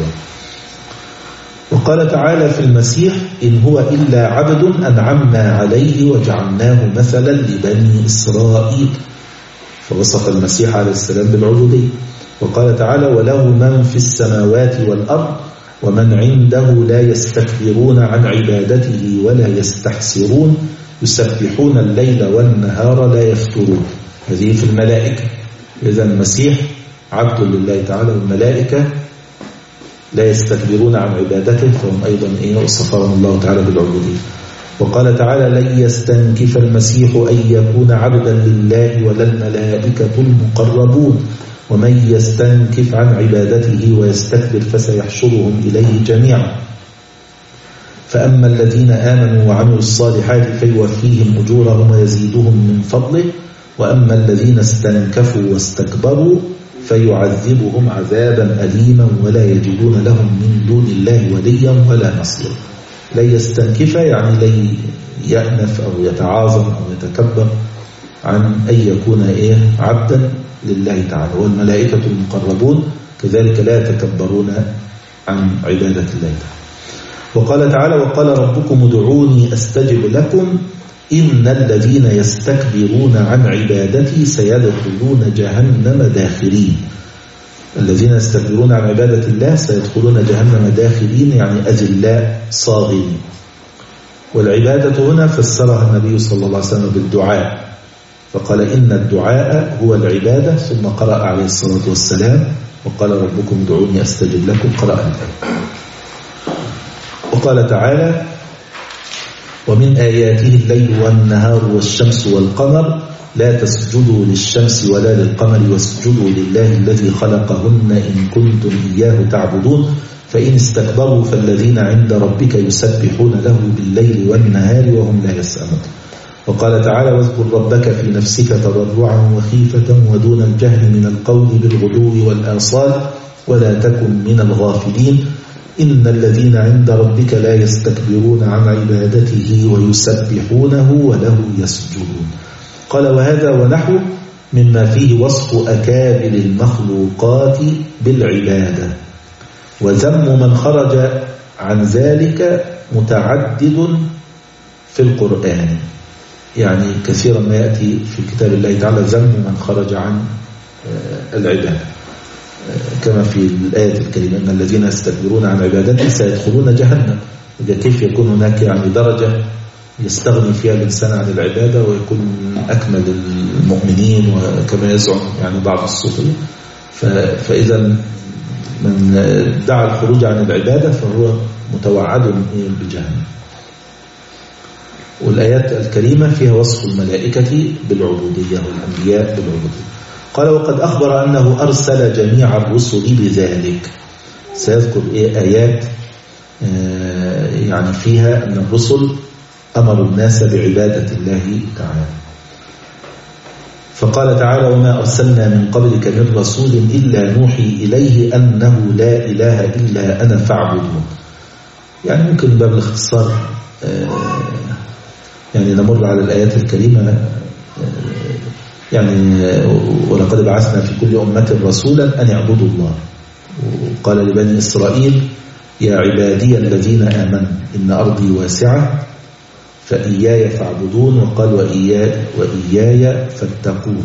وقال تعالى في المسيح: إن هو إلا عبد أنعمنا عليه وجعلناه مثلا لبني إسرائيل، فوصف المسيح عليه السلام بالعبودية. وقال تعالى: وله من في السماوات والأرض ومن عنده لا يستكبرون عن عبادته ولا يستحسرون يسبحون الليل والنهار لا يفترون. هذه في الملائكة. إذا المسيح عبد لله تعالى، والملائكة لا يستكبرون عن عبادته، فهم أيضا إيه وصفهم الله تعالى بالعبودية. وقال تعالى: لن يستنكف المسيح أن يكون عبدا لله ولا الملائكة المقربون ومن يستنكف عن عبادته ويستكبر فسيحشرهم إليه جميعا. فأما الذين آمنوا وعملوا الصالحات فيوفيهم أجورهم ويزيدهم من فضله، وأما الذين استنكفوا واستكبروا فيعذبهم عذابا أليما ولا يجدون لهم من دون الله وليا ولا نصيرا. لا يستنكف يعني لا يأنف أو يتعاظم أو يتكبر عن أن يكون إيه عبدا لله تعالى. والملائكة المقربون كذلك لا يتكبرون عن عبادة الله تعالى. وقال تعالى: وقال ربكم ادعوني أستجب لكم إن الذين يستكبرون عن عبادتي سيدخلون جهنم داخرين. الذين يستكبرون عن عبادة الله سيدخلون جهنم داخلين، يعني أذلاء صاغرين. والعبادة هنا فسرها النبي صلى الله عليه وسلم بالدعاء، فقال إن الدعاء هو العبادة، ثم قرأ عليه الصلاة والسلام وقال ربكم ادعوني أستجب لكم، قرأ الآية. وقال تعالى ومن آياته الليل والنهار والشمس والقمر لا تسجدوا للشمس ولا للقمر واسجدوا لله الذي خلقهن إن كنتم إياه تعبدون فإن استكبروا فالذين عند ربك يسبحون له بالليل والنهار وهم لا يسأمون. وقال تعالى واذكر ربك في نفسك تضرعا وخيفة ودون الجهل من القول بالغدو والآصال ولا تكن من الغافلين إن الذين عند ربك لا يستكبرون عن عبادته ويسبحونه وله يسجدون. قال وهذا ونحو مما فيه وصف أكابر المخلوقات بالعبادة، وذم من خرج عن ذلك متعدد في القرآن، يعني كثيرا ما يأتي في كتاب الله تعالى ذم من خرج عن العبادة، كما في الآية الكريمة إن الذين يستكبرون عن عبادته سيدخلون جهنم. كيف يكون هناك يعني درجة يستغني فيها الإنسان عن العبادة ويكون أكمل المؤمنين وكما يزعم يعني بعض الصوفية؟ فإذا من دعا الخروج عن العبادة فهو متوعد بجهنم. والآيات الكريمة فيها وصف الملائكة بالعبودية والأنبياء بالعبودية. قال وقد أخبر أنه أرسل جميع الرسل بذلك. سيذكر إيه آيات يعني فيها أن الرسل أمروا الناس بعبادة الله تعالى. فقال تعالى وما أرسلنا من قبلك من رسول إلا نوحي إليه أنه لا إله إلا أنا فاعبدون. يعني ممكن باب الاختصار يعني نمر على الآيات الكريمة. يعني ولقد بعثنا في كل أمة رسولا أن يعبدوا الله. وقال لبني إسرائيل يا عبادي الذين آمنوا إن أرضي واسعة فإياي فاعبدون. وقال وإياي, وإياي فاتقون.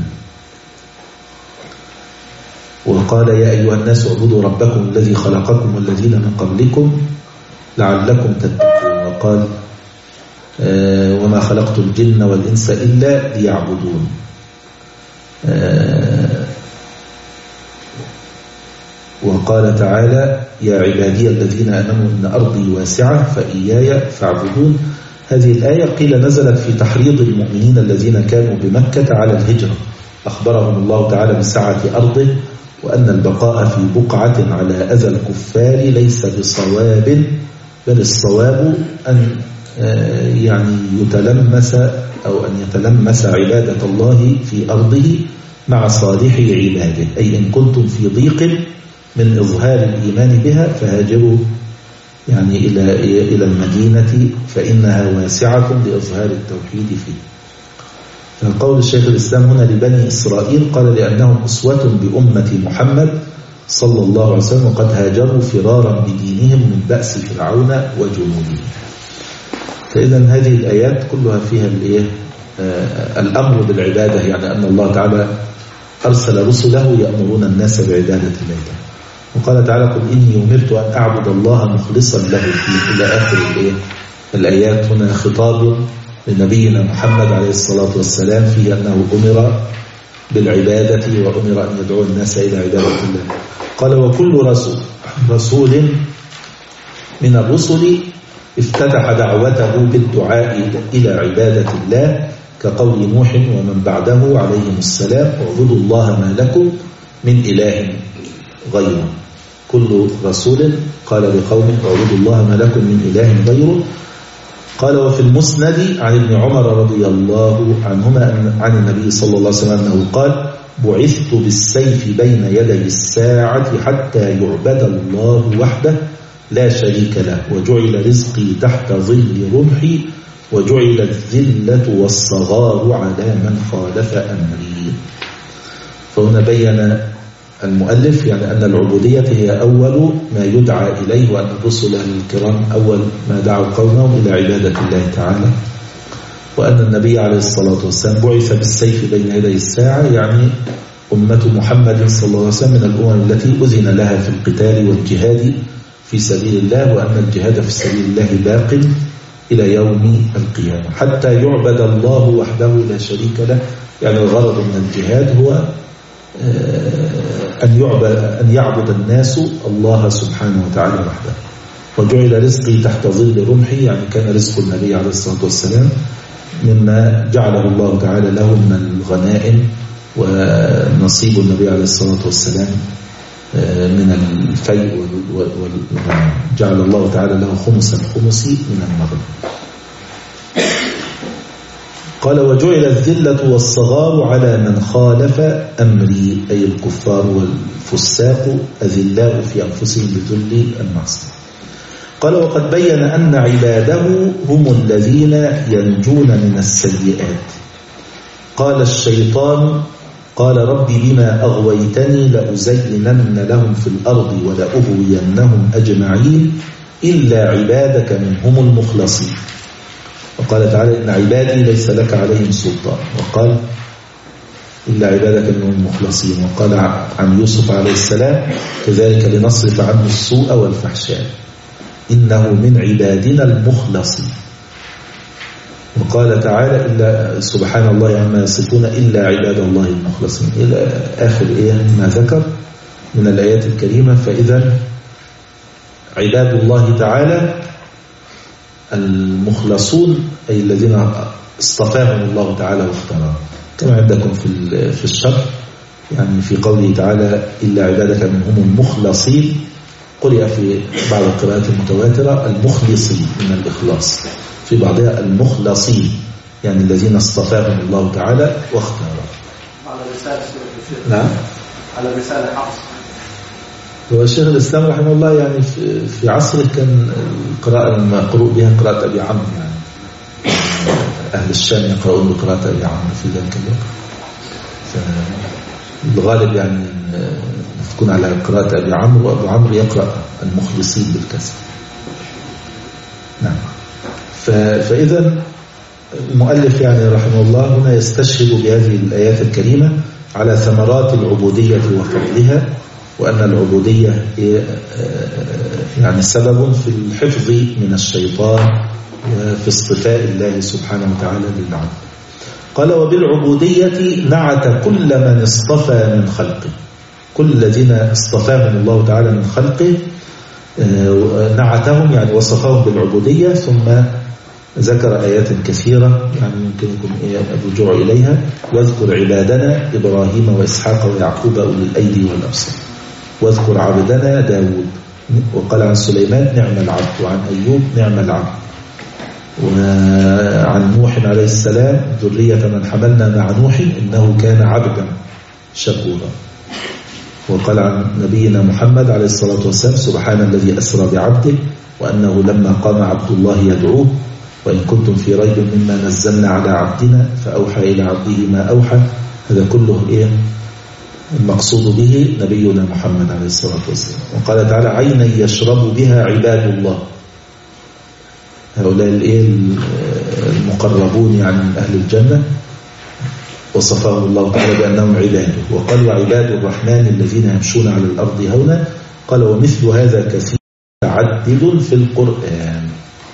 وقال يا أيها الناس اعبدوا ربكم الذي خلقكم والذين من قبلكم لعلكم تتقون. وقال آه وما خلقت الجن والإنس إلا ليعبدون. آه وقال تعالى يا عبادي الذين آمنوا إن أرضي واسعة فإياي فاعبدون. هذه الآية قيل نزلت في تحريض المؤمنين الذين كانوا بمكة على الهجرة. أخبرهم الله تعالى بسعة أرضه وأن البقاء في بقعة على أذى الكفار ليس بصواب، بل الصواب أن يعني يتلمس أو أن يتلمس عبادة الله في أرضه مع صالح عباده. أي إن كنتم في ضيق من إظهار الإيمان بها فهاجروا يعني إلى إلى المدينة فإنها واسعة لإظهار التوحيد فيه. فقول الشيخ الإسلام هنا لبني إسرائيل قال لأنهم أسوة بأمة محمد صلى الله عليه وسلم وقد هاجروا فرارا بدينهم من بأس فرعون وجنوده. فإذا هذه الآيات كلها فيها الإيه آه الأمر بالعبادة، يعني أن الله تعالى أرسل رسله يأمرون الناس بعبادة الله تعالى. وقال تعالى قل إني أمرت أن أعبد الله مخلصا له الدين إلى آخر الآيات. هنا خطاب لنبينا محمد عليه الصلاة والسلام فيه أنه أمر بالعبادة وأمر أن يدعو الناس إلى عبادة الله. قال وكل رسول رسول من الرسل افتتح دعوته بالدعاء إلى عبادة الله كقول نوح ومن بعده عليهم السلام اعبدوا الله ما لكم من إله غيره. كل رسول قال لقومه اعبدوا الله ما لكم من إله غيره. قال وفي المسند عن ابن عمر رضي الله عنهما عن النبي صلى الله عليه وسلم أنه قال بعثت بالسيف بين يدي الساعة حتى يعبد الله وحده لا شريك له وجعل رزقي تحت ظل رمحي وجعل الذلة والصغار على من خالف أمري. فهنا بين المؤلف يعني أن العبودية هي أول ما يدعى إليه، وأن الرسل الكرام أول ما دعوا قومهم إلى عبادة الله تعالى، وأن النبي عليه الصلاة والسلام بعث بالسيف بين يدي الساعة يعني أمة محمد صلى الله عليه وسلم من الأمم التي أذن لها في القتال والجهاد في سبيل الله، وأن الجهاد في سبيل الله باق إلى يوم القيامة حتى يعبد الله وحده لا شريك له. يعني الغرض من الجهاد هو أن يعبد, أن يعبد الناس الله سبحانه وتعالى وحده. وجعل رزقي تحت ظل رمحي، يعني كان رزق النبي عليه الصلاة والسلام مما جعله الله تعالى له من الغنائم، ونصيب النبي عليه الصلاة والسلام من الفيء، وجعل الله تعالى له خمس الخمس من المغنم. قال وجعل الذلة والصغار على من خالف أمري، أي الكفار والفساق أذلاء في أنفسهم بذل المعصية. قال وقد بين أن عباده هم الذين ينجون من السيئات. قال الشيطان قال ربي بما أغويتني لأزينن لهم في الأرض ولأغوينهم أجمعين إلا عبادك منهم المخلصين. وقال تعالى إن عبادي ليس لك عليهم سلطان، وقال إلا عبادك منهم المخلصين. وقال عن يوسف عليه السلام كذلك لنصرف عنه السوء والفحشاء إنه من عبادنا المخلصين. وقال تعالى إلا سبحان الله عما يصفون إلا عباد الله المخلصين إلى آخر إيه ما ذكر من الآيات الكريمة. فإذا عباد الله تعالى المخلصون أي الذين اصطفاهم الله تعالى واختارهم، كما عندكم في في الشرح يعني في قوله تعالى إلا عبادك منهم المخلصين، قرئ في بعض القراءات المتواترة المخلصين من الإخلاص، في بعضها المخلصين يعني الذين اصطفاهم الله تعالى واختارهم. على رسالة نعم على رسالة حفص. هو الشيخ الإسلام رحمه الله يعني في, في عصره كان القراءة المقروء بها قراءة أبي عمرو، يعني أهل الشام يقرؤون بقراءة أبي عمرو في ذلك الوقت. فالغالب يعني تكون على قراءة أبي عمرو، وأبو عمرو يقرأ المخلصين بالكسر. نعم. فإذا المؤلف يعني رحمه الله هنا يستشهد بهذه الآيات الكريمة على ثمرات العبودية وفضلها، وأن العبودية يعني سبب في الحفظ من الشيطان وفي اصطفاء الله سبحانه وتعالى للعبد. قال وبالعبودية نعت كل من اصطفى من خلقه، كل الذين اصطفاهم الله تعالى من خلقه نعتهم يعني وصفهم بالعبودية، ثم ذكر آيات كثيرة يعني يمكنكم الرجوع إليها. واذكر عبادنا إبراهيم وإسحاق ويعقوب أولي الأيدي والأبصار، واذكر عبدنا داود. وقال عن سليمان نعم العبد، وعن أيوب نعم العبد، وعن نوح عليه السلام ذرية من حملنا مع نوح إنه كان عبدا شكورا. وقال عن نبينا محمد عليه الصلاة والسلام سبحان الذي أسرى بعبده وأنه لما قام عبد الله يدعوه وإن كنتم في ريب مما نزلنا على عبدنا فأوحى إلى عبده ما أوحى. هذا كله إيه المقصود به نبينا محمد عليه الصلاة والسلام. وقال تعالى عينا يشرب بها عباد الله، هؤلاء المقربون يعني من أهل الجنة وصفهم الله تعالى بأنهم عباده. وقال وعباد الرحمن الذين يمشون على الأرض هونا. قال ومثل هذا كثير متعدد في القرآن.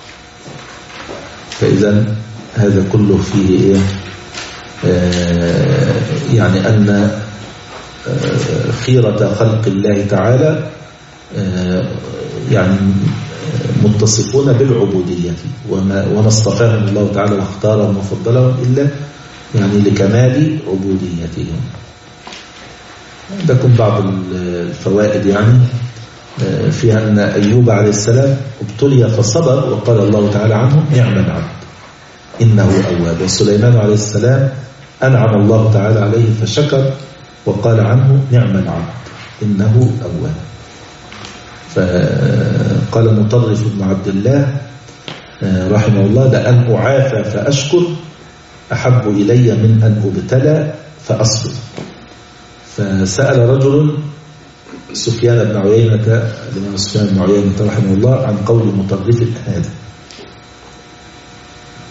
فإذا هذا كله فيه إيه؟ آه يعني أن آه خيرة خلق الله تعالى آه يعني متصفون بالعبودية، وما, وما اصطفاهم الله تعالى واختارهم وفضلهم إلا يعني لكمال عبوديتهم. عندكم بعض الفوائد يعني فيها أن أيوب عليه السلام ابتلي فصبر وقال الله تعالى عنه نعم العبد إنه أواب. وسليمان عليه السلام أنعم الله تعالى عليه فشكر وقال عنه نعم العبد إنه أواب. فقال مطرف بن عبد الله رحمه الله لأن أعافى فأشكر أحب إلي من أن أبتلى فأصبر. فسأل رجل سفيان بن عيينة الإمام سفيان بن عيينة رحمه الله عن قول مطرف هذا،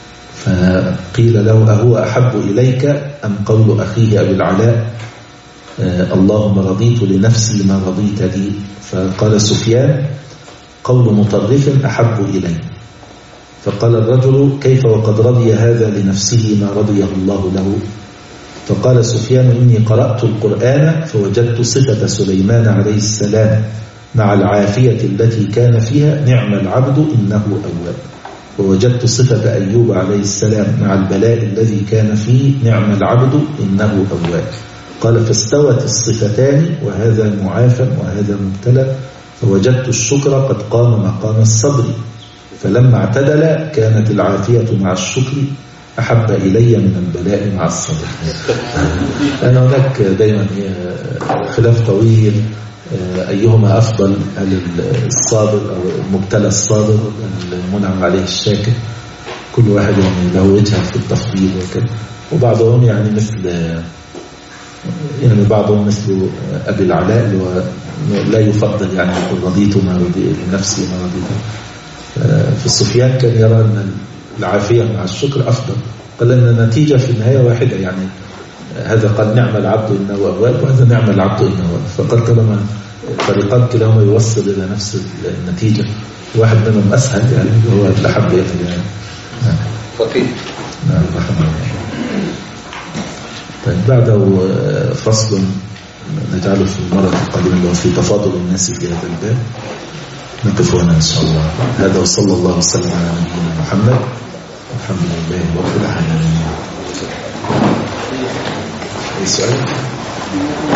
فقيل له أهو أحب إليك أم قول أخيه أبي العلاء اللهم رضيت لنفسي ما رضيت لي. فقال سفيان قول مطرف أحب إلي. فقال الرجل كيف وقد رضي هذا لنفسه ما رضيه الله له؟ فقال سفيان إني قرأت القرآن فوجدت صفة سليمان عليه السلام مع العافية التي كان فيها نعم العبد إنه أواب، ووجدت صفة أيوب عليه السلام مع البلاء الذي كان فيه نعم العبد إنه أواب. قال فاستوت الصفتان وهذا معافى وهذا مبتلى، فوجدت الشكر قد قام مقام الصبر، فلما اعتدل كانت العافية مع الشكر أحب إلي من البلاء مع الصبر. لأن هناك دائما خلاف طويل أيهما أفضل، هل الصابر أو المبتلى الصابر المنعم عليه الشاكر؟ كل واحد يعني له وجهه في التفضيل وكذا. وبعضهم يعني مثل يعني بعضهم مثل أبي العلاء لا يفضل يعني يقول رضيت ما رضي لنفسي ما رضيت. في السفيان كان يرى أن العافية مع الشكر أفضل. قال أن النتيجة في النهاية واحدة، يعني هذا قال نعم العبد إنه أواب وهذا نعم العبد إنه أواب. فقال طالما طريقان كلاهما يوصل إلى نفس النتيجة، واحد منهم أسهل يعني هو الأحب إليه. نعم فقيه. نعم رحمه الله. طيب بعده فصل نجعله في المرة القادمة وفي تفاضل الناس في هذا الباب. نقف هنا إن شاء الله. هذا وصلى الله وسلم على نبينا محمد والحمد لله رب العالمين. أي سؤال؟